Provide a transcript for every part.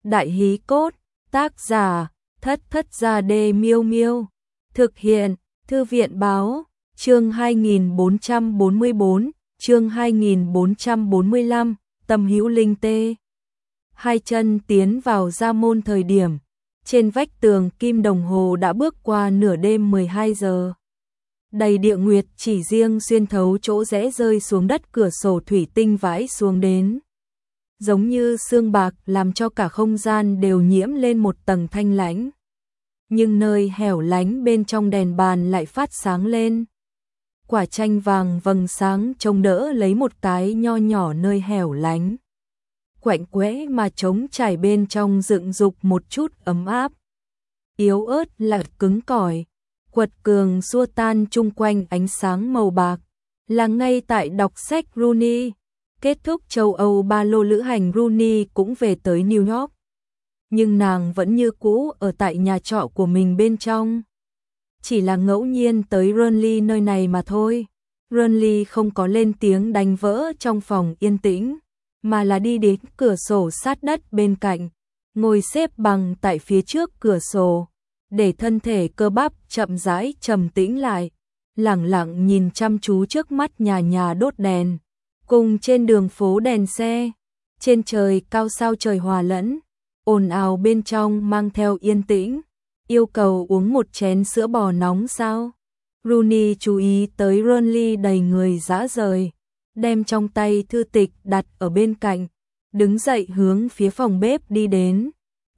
Đại hí cốt, tác giả, Thất Thất Gia Đê Miêu Miêu. Thực hiện, Thư viện báo, chương 2444, chương 2445, Tâm Hữu Linh tê. Hai chân tiến vào gia môn thời điểm, trên vách tường kim đồng hồ đã bước qua nửa đêm 12 giờ. Đầy địa nguyệt chỉ riêng xuyên thấu chỗ rẽ rơi xuống đất, cửa sổ thủy tinh vãi xuống đến, giống như sương bạc, làm cho cả không gian đều nhiễm lên một tầng thanh lãnh. Nhưng nơi hẻo lánh bên trong đèn bàn lại phát sáng lên. Quả chanh vàng vầng sáng trông đỡ lấy một cái nho nhỏ nơi hẻo lánh. Quạnh quẽ mà trống trải bên trong dựng dục một chút ấm áp. Yếu ớt là cứng cỏi, quật cường xua tan chung quanh ánh sáng màu bạc. Là ngay tại đọc sách Rooney. Kết thúc châu Âu ba lô lữ hành, Rooney cũng về tới New York. Nhưng nàng vẫn như cũ ở tại nhà trọ của mình bên trong. Chỉ là ngẫu nhiên tới Burnley nơi này mà thôi. Burnley không có lên tiếng đánh vỡ trong phòng yên tĩnh, mà là đi đến cửa sổ sát đất bên cạnh, ngồi xếp bằng tại phía trước cửa sổ, để thân thể cơ bắp chậm rãi trầm tĩnh lại, lẳng lặng nhìn chăm chú trước mắt nhà nhà đốt đèn, cùng trên đường phố đèn xe, trên trời cao sao trời hòa lẫn, ồn ào bên trong mang theo yên tĩnh. Yêu cầu uống một chén sữa bò nóng sao? Rooney chú ý tới Burnley đầy người rã rời, đem trong tay thư tịch đặt ở bên cạnh, đứng dậy hướng phía phòng bếp đi đến.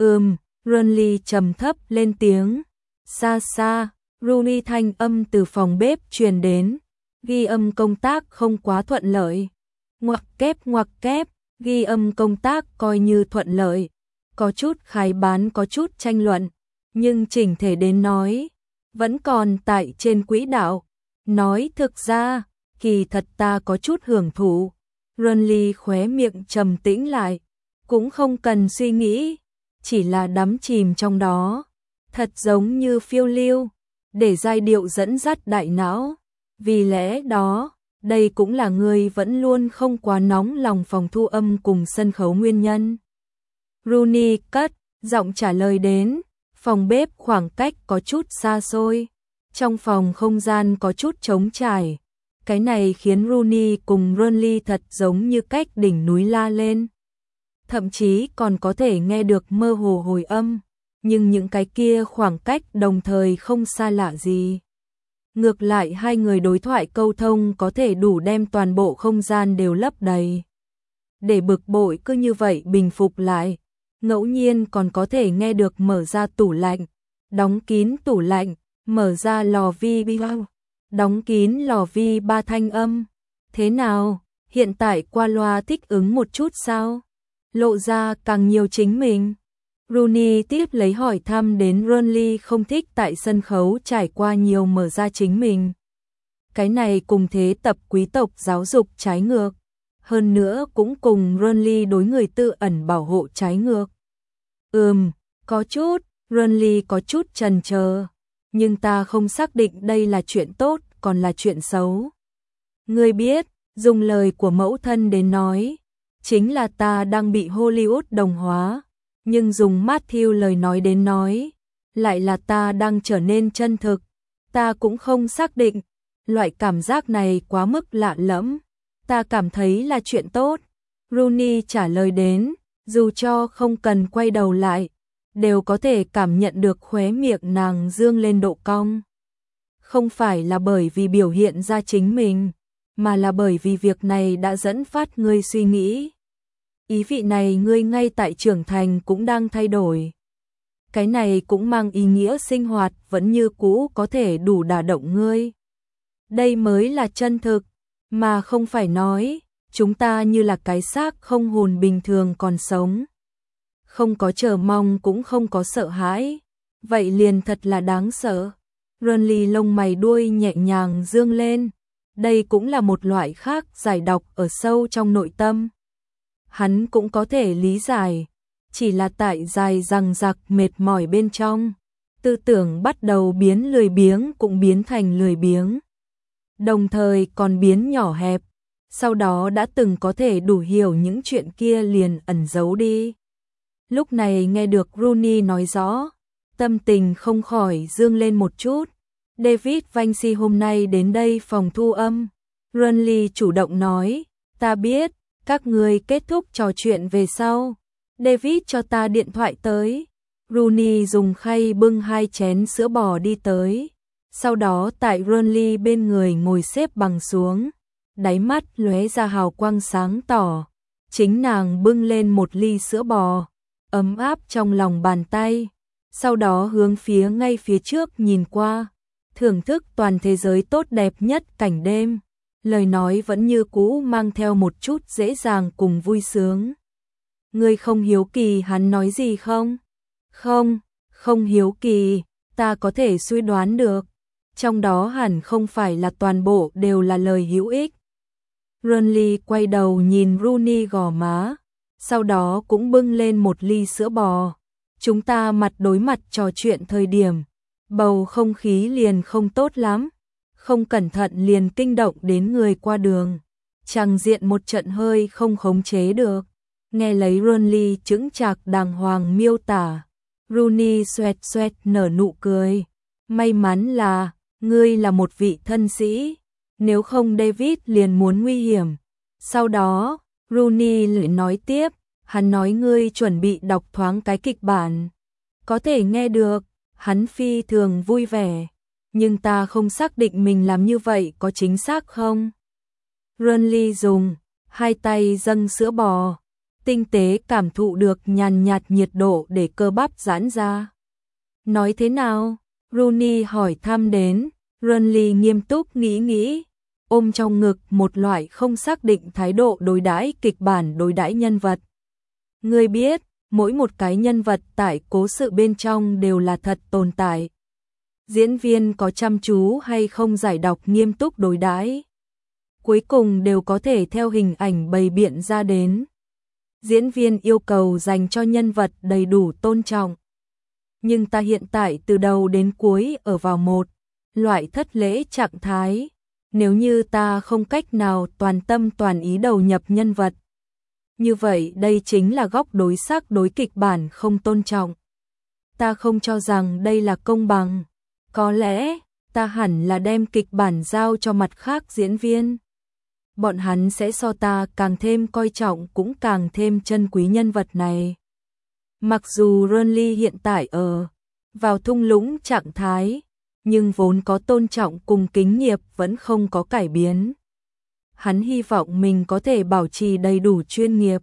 Burnley trầm thấp lên tiếng. Xa xa, Rooney thanh âm từ phòng bếp truyền đến. Ghi âm công tác không quá thuận lợi. Ngoặc kép, ghi âm công tác coi như thuận lợi. Có chút khai bán, có chút tranh luận, nhưng chỉnh thể đến nói, vẫn còn tại trên quỹ đạo. Nói thực ra, kỳ thật ta có chút hưởng thụ. Burnley khóe miệng trầm tĩnh lại, cũng không cần suy nghĩ, chỉ là đắm chìm trong đó, thật giống như phiêu lưu, để giai điệu dẫn dắt đại não. Vì lẽ đó, đây cũng là người vẫn luôn không quá nóng lòng phòng thu âm cùng sân khấu nguyên nhân. Rooney cất giọng trả lời đến. Phòng bếp khoảng cách có chút xa xôi, trong phòng không gian có chút trống trải. Cái này khiến Rooney cùng Burnley thật giống như cách đỉnh núi la lên. Thậm chí còn có thể nghe được mơ hồ hồi âm, nhưng những cái kia khoảng cách đồng thời không xa lạ gì. Ngược lại hai người đối thoại câu thông có thể đủ đem toàn bộ không gian đều lấp đầy. Để bực bội cứ như vậy bình phục lại. Ngẫu nhiên còn có thể nghe được mở ra tủ lạnh, đóng kín tủ lạnh, mở ra lò vi ba, đóng kín lò vi ba thanh âm. Thế nào, hiện tại qua loa thích ứng một chút sao? Lộ ra càng nhiều chính mình. Rooney tiếp lấy hỏi thăm đến. Burnley không thích tại sân khấu trải qua nhiều mở ra chính mình. Cái này cùng thế tập quý tộc giáo dục trái ngược. Hơn nữa cũng cùng Burnley đối người tư ẩn bảo hộ trái ngược. Có chút, Burnley có chút chần chờ, nhưng ta không xác định đây là chuyện tốt còn là chuyện xấu. Ngươi biết, dùng lời của mẫu thân đến nói, chính là ta đang bị Hollywood đồng hóa, nhưng dùng Matthew lời nói đến nói, lại là ta đang trở nên chân thực. Ta cũng không xác định, loại cảm giác này quá mức lạ lẫm. Ta cảm thấy là chuyện tốt. Rooney trả lời đến, dù cho không cần quay đầu lại, đều có thể cảm nhận được khóe miệng nàng dương lên độ cong. Không phải là bởi vì biểu hiện ra chính mình, mà là bởi vì việc này đã dẫn phát ngươi suy nghĩ. Ý vị này ngươi ngay tại trưởng thành cũng đang thay đổi. Cái này cũng mang ý nghĩa sinh hoạt vẫn như cũ có thể đủ đả động ngươi. Đây mới là chân thực. Mà không phải nói, chúng ta như là cái xác không hồn bình thường còn sống. Không có chờ mong cũng không có sợ hãi. Vậy liền thật là đáng sợ. Burnley lông mày đuôi nhẹ nhàng dương lên. Đây cũng là một loại khác giải độc ở sâu trong nội tâm. Hắn cũng có thể lý giải. Chỉ là tại dài dằng dặc mệt mỏi bên trong. Tư tưởng bắt đầu biến lười biếng cũng biến thành lười biếng. Đồng thời còn biến nhỏ hẹp, sau đó đã từng có thể đủ hiểu những chuyện kia liền ẩn giấu đi. Lúc này nghe được Rooney nói rõ, tâm tình không khỏi dương lên một chút. David Vinci hôm nay đến đây phòng thu âm. Rooney chủ động nói, ta biết, các người kết thúc trò chuyện về sau. David cho ta điện thoại tới. Rooney dùng khay bưng 2 chén sữa bò đi tới. Sau đó tại Rooney bên người ngồi xếp bằng xuống. Đáy mắt lóe ra hào quang sáng tỏ. Chính nàng bưng lên một ly sữa bò, ấm áp trong lòng bàn tay. Sau đó hướng phía ngay phía trước nhìn qua, thưởng thức toàn thế giới tốt đẹp nhất cảnh đêm. Lời nói vẫn như cũ mang theo một chút dễ dàng cùng vui sướng. Ngươi không hiếu kỳ hắn nói gì không? Không, không hiếu kỳ, ta có thể suy đoán được. Trong đó hẳn không phải là toàn bộ đều là lời hữu ích. Rooney quay đầu nhìn Rooney gò má, sau đó cũng bưng lên một ly sữa bò. Chúng ta mặt đối mặt trò chuyện thời điểm, bầu không khí liền không tốt lắm, không cẩn thận liền kinh động đến người qua đường. Tràng diện một trận hơi không khống chế được. Nghe lấy Rooney chững chạc đàng hoàng miêu tả, Rooney xoẹt xoẹt nở nụ cười. May mắn là, ngươi là một vị thân sĩ, nếu không David liền muốn nguy hiểm. Sau đó, Rooney lại nói tiếp, hắn nói ngươi chuẩn bị đọc thoáng cái kịch bản. Có thể nghe được, hắn phi thường vui vẻ, nhưng ta không xác định mình làm như vậy có chính xác không. Rooney dùng 2 tay dâng sữa bò, tinh tế cảm thụ được nhàn nhạt nhiệt độ để cơ bắp giãn ra. Nói thế nào? Rooney hỏi thăm đến. Rooney nghiêm túc nghĩ, ôm trong ngực một loại không xác định thái độ đối đãi kịch bản đối đãi nhân vật. Ngươi biết, mỗi một cái nhân vật tại cố sự bên trong đều là thật tồn tại. Diễn viên có chăm chú hay không giải đọc nghiêm túc đối đãi, cuối cùng đều có thể theo hình ảnh bày biện ra đến. Diễn viên yêu cầu dành cho nhân vật đầy đủ tôn trọng. Nhưng ta hiện tại từ đầu đến cuối ở vào một loại thất lễ trạng thái. Nếu như ta không cách nào toàn tâm toàn ý đầu nhập nhân vật, như vậy đây chính là góc đối sắc đối kịch bản không tôn trọng. Ta không cho rằng đây là công bằng. Có lẽ, ta hẳn là đem kịch bản giao cho mặt khác diễn viên. Bọn hắn sẽ so ta càng thêm coi trọng cũng càng thêm trân quý nhân vật này. Mặc dù Rooney hiện tại ở vào thung lũng trạng thái, nhưng vốn có tôn trọng cùng kính nghiệp vẫn không có cải biến. Hắn hy vọng mình có thể bảo trì đầy đủ chuyên nghiệp.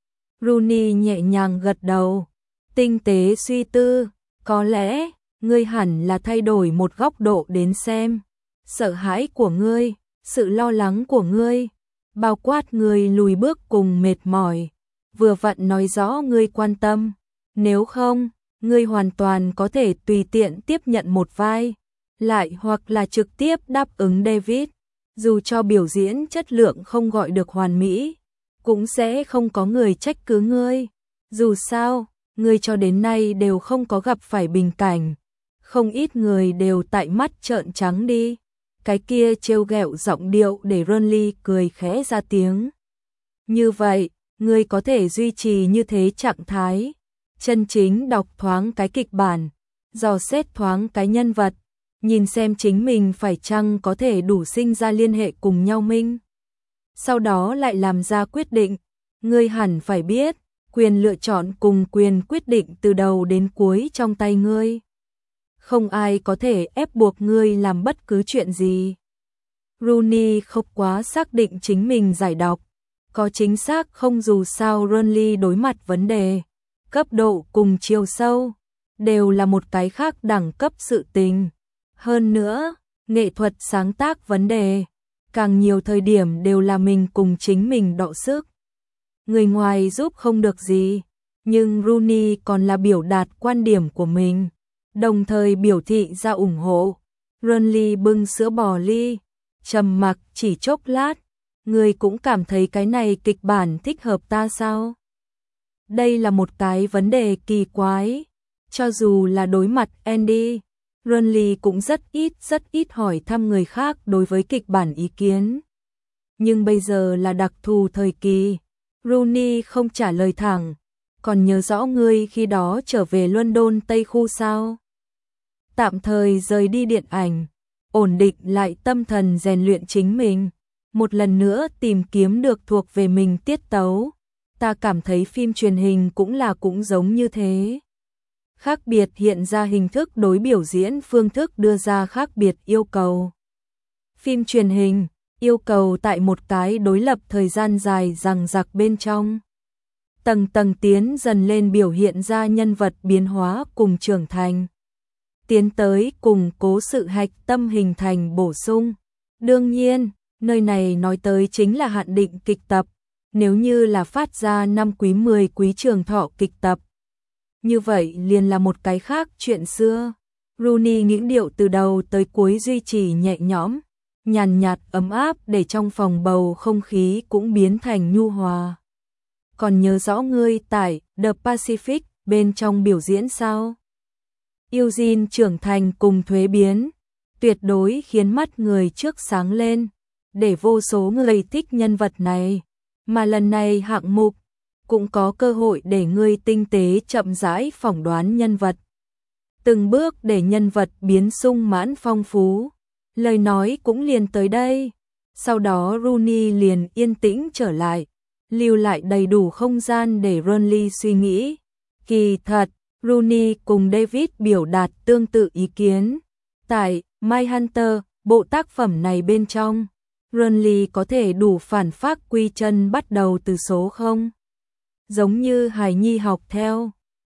Rooney nhẹ nhàng gật đầu, tinh tế suy tư, có lẽ, ngươi hẳn là thay đổi một góc độ đến xem. Sợ hãi của ngươi, sự lo lắng của ngươi, bao quát ngươi lùi bước cùng mệt mỏi, vừa vặn nói rõ ngươi quan tâm. Nếu không, ngươi hoàn toàn có thể tùy tiện tiếp nhận một vai, lại hoặc là trực tiếp đáp ứng David. Dù cho biểu diễn chất lượng không gọi được hoàn mỹ, cũng sẽ không có người trách cứ ngươi. Dù sao, ngươi cho đến nay đều không có gặp phải bình cảnh. Không ít người đều tại mắt trợn trắng đi. Cái kia trêu ghẹo giọng điệu để Rooney cười khẽ ra tiếng. Như vậy, ngươi có thể duy trì như thế trạng thái. Chân chính đọc thoáng cái kịch bản, dò xét thoáng cái nhân vật, nhìn xem chính mình phải chăng có thể đủ sinh ra liên hệ cùng nhau minh. Sau đó lại làm ra quyết định. Ngươi hẳn phải biết, quyền lựa chọn cùng quyền quyết định từ đầu đến cuối trong tay ngươi. Không ai có thể ép buộc ngươi làm bất cứ chuyện gì. Rooney không quá xác định chính mình giải đọc, có chính xác không, dù sao Rooney đối mặt vấn đề, cấp độ cùng chiều sâu, đều là một cái khác đẳng cấp sự tình. Hơn nữa, nghệ thuật sáng tác vấn đề, càng nhiều thời điểm đều là mình cùng chính mình đọ sức. Người ngoài giúp không được gì, nhưng Rooney còn là biểu đạt quan điểm của mình, đồng thời biểu thị ra ủng hộ. Rooney bưng sữa bò ly, trầm mặc chỉ chốc lát, người cũng cảm thấy cái này kịch bản thích hợp ta sao? Đây là một cái vấn đề kỳ quái, cho dù là đối mặt Andy, Rooney cũng rất ít hỏi thăm người khác đối với kịch bản ý kiến. Nhưng bây giờ là đặc thù thời kỳ, Rooney không trả lời thẳng, còn nhớ rõ ngươi khi đó trở về London Tây Khu sao? Tạm thời rời đi điện ảnh, ổn định lại tâm thần rèn luyện chính mình, một lần nữa tìm kiếm được thuộc về mình tiết tấu. Ta cảm thấy phim truyền hình cũng giống như thế. Khác biệt hiện ra hình thức đối biểu diễn, phương thức đưa ra khác biệt yêu cầu. Phim truyền hình yêu cầu tại một cái đối lập thời gian dài dằng dặc bên trong. Tầng tầng tiến dần lên biểu hiện ra nhân vật biến hóa cùng trưởng thành. Tiến tới củng cố sự hạch tâm hình thành bổ sung. Đương nhiên, nơi này nói tới chính là hạn định kịch tập. Nếu như là phát ra 5 quý 10 quý trường thọ kịch tập, như vậy liền là một cái khác chuyện xưa. Rooney những điệu từ đầu tới cuối duy trì nhẹ nhõm, nhàn nhạt ấm áp để trong phòng bầu không khí cũng biến thành nhu hòa. Còn nhớ rõ ngươi tại The Pacific bên trong biểu diễn sao? Eugene trưởng thành cùng thuế biến, tuyệt đối khiến mắt người trước sáng lên, để vô số người thích nhân vật này. Mà lần này hạng mục cũng có cơ hội để ngươi tinh tế chậm rãi phỏng đoán nhân vật. Từng bước để nhân vật biến sung mãn phong phú. Lời nói cũng liền tới đây. Sau đó Rooney liền yên tĩnh trở lại, lưu lại đầy đủ không gian để Ronly suy nghĩ. Kỳ thật, Rooney cùng David biểu đạt tương tự ý kiến. Tại Mindhunter, bộ tác phẩm này bên trong, Ronly có thể đủ phản phác quy chân bắt đầu từ số 0. Giống như hài nhi học theo,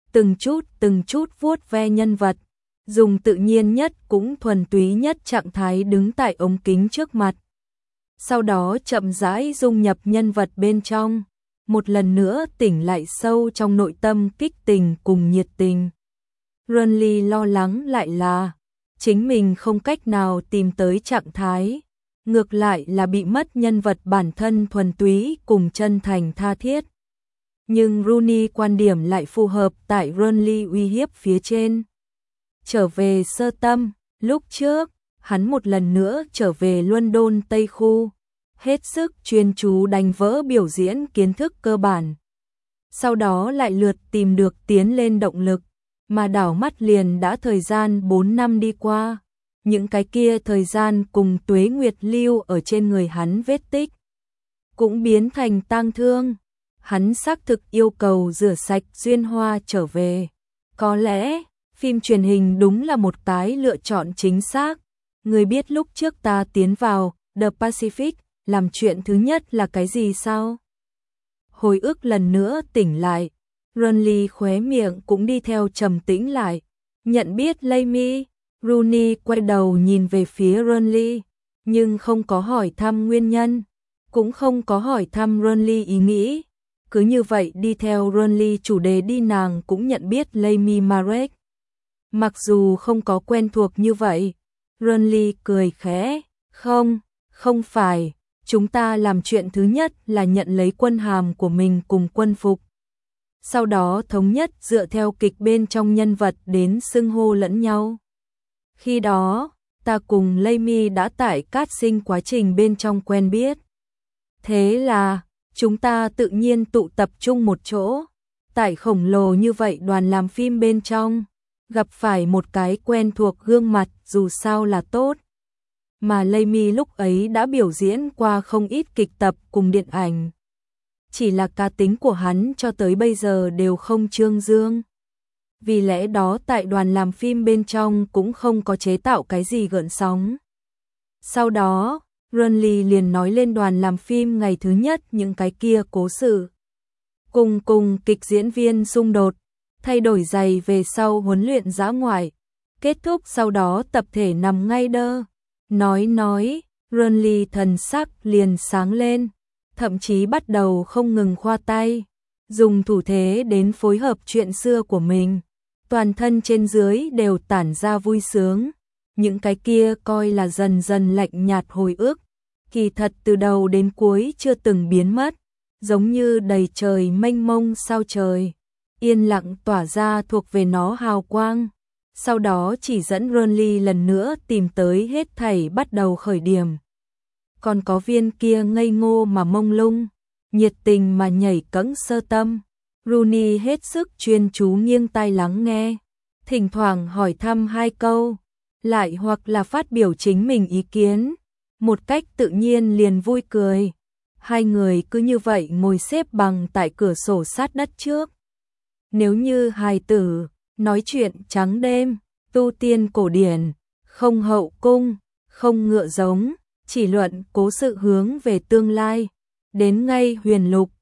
từng chút vuốt ve nhân vật, dùng tự nhiên nhất cũng thuần túy nhất trạng thái đứng tại ống kính trước mặt. Sau đó chậm rãi dung nhập nhân vật bên trong, một lần nữa tỉnh lại sâu trong nội tâm kích tình cùng nhiệt tình. Ronly lo lắng lại là chính mình không cách nào tìm tới trạng thái, ngược lại là bị mất nhân vật bản thân thuần túy cùng chân thành tha thiết. Nhưng Rooney quan điểm lại phù hợp tại Ronly uy hiếp phía trên. Trở về sơ tâm, lúc trước, hắn một lần nữa trở về London Tây Khu, hết sức chuyên chú đánh vỡ biểu diễn kiến thức cơ bản. Sau đó lại lượt tìm được tiến lên động lực, mà đảo mắt liền đã thời gian 4 năm đi qua. Những cái kia thời gian cùng tuế nguyệt lưu ở trên người hắn vết tích, cũng biến thành tang thương. Hắn xác thực yêu cầu rửa sạch duyên hoa trở về. Có lẽ, phim truyền hình đúng là một cái lựa chọn chính xác. Người biết lúc trước ta tiến vào The Pacific, làm chuyện thứ nhất là cái gì sao? Hồi ức lần nữa tỉnh lại, Ronly khóe miệng cũng đi theo trầm tĩnh lại. Nhận biết Amy, Rooney quay đầu nhìn về phía Ronly, nhưng không có hỏi thăm nguyên nhân, cũng không có hỏi thăm Ronly ý nghĩ. Cứ như vậy đi theo Ronly chủ đề đi, nàng cũng nhận biết Amy Marek. Mặc dù không có quen thuộc như vậy, Ronly cười khẽ, không phải, chúng ta làm chuyện thứ nhất là nhận lấy quân hàm của mình cùng quân phục. Sau đó thống nhất dựa theo kịch bên trong nhân vật đến xưng hô lẫn nhau. Khi đó, ta cùng Amy đã tại casting quá trình bên trong quen biết. Thế là, chúng ta tự nhiên tụ tập trung một chỗ. Tại khổng lồ như vậy đoàn làm phim bên trong, gặp phải một cái quen thuộc gương mặt dù sao là tốt. Mà Amy lúc ấy đã biểu diễn qua không ít kịch tập cùng điện ảnh. Chỉ là cá tính của hắn cho tới bây giờ đều không trương dương. Vì lẽ đó tại đoàn làm phim bên trong cũng không có chế tạo cái gì gợn sóng. Sau đó, Ronly liền nói lên đoàn làm phim ngày thứ nhất những cái kia cố sự. Cùng kịch diễn viên xung đột, thay đổi giày về sau huấn luyện dã ngoại. Kết thúc sau đó tập thể nằm ngay đơ. Nói, Ronly thần sắc liền sáng lên, thậm chí bắt đầu không ngừng khoa tay, dùng thủ thế đến phối hợp chuyện xưa của mình. Toàn thân trên dưới đều tản ra vui sướng. Những cái kia coi là dần dần lạnh nhạt hồi ức, kỳ thật từ đầu đến cuối chưa từng biến mất, giống như đầy trời mênh mông sao trời, yên lặng tỏa ra thuộc về nó hào quang. Sau đó chỉ dẫn Ronly lần nữa tìm tới hết thảy bắt đầu khởi điểm. Còn có viên kia ngây ngô mà mông lung, nhiệt tình mà nhảy cẫng sơ tâm. Rooney hết sức chuyên chú nghiêng tai lắng nghe, thỉnh thoảng hỏi thăm hai câu, lại hoặc là phát biểu chính mình ý kiến, một cách tự nhiên liền vui cười. Hai người cứ như vậy ngồi xếp bằng tại cửa sổ sát đất trước. Nếu như hài tử, nói chuyện trắng đêm, tu tiên cổ điển, không hậu cung, không ngựa giống, chỉ luận cố sự hướng về tương lai, đến ngay huyền lục,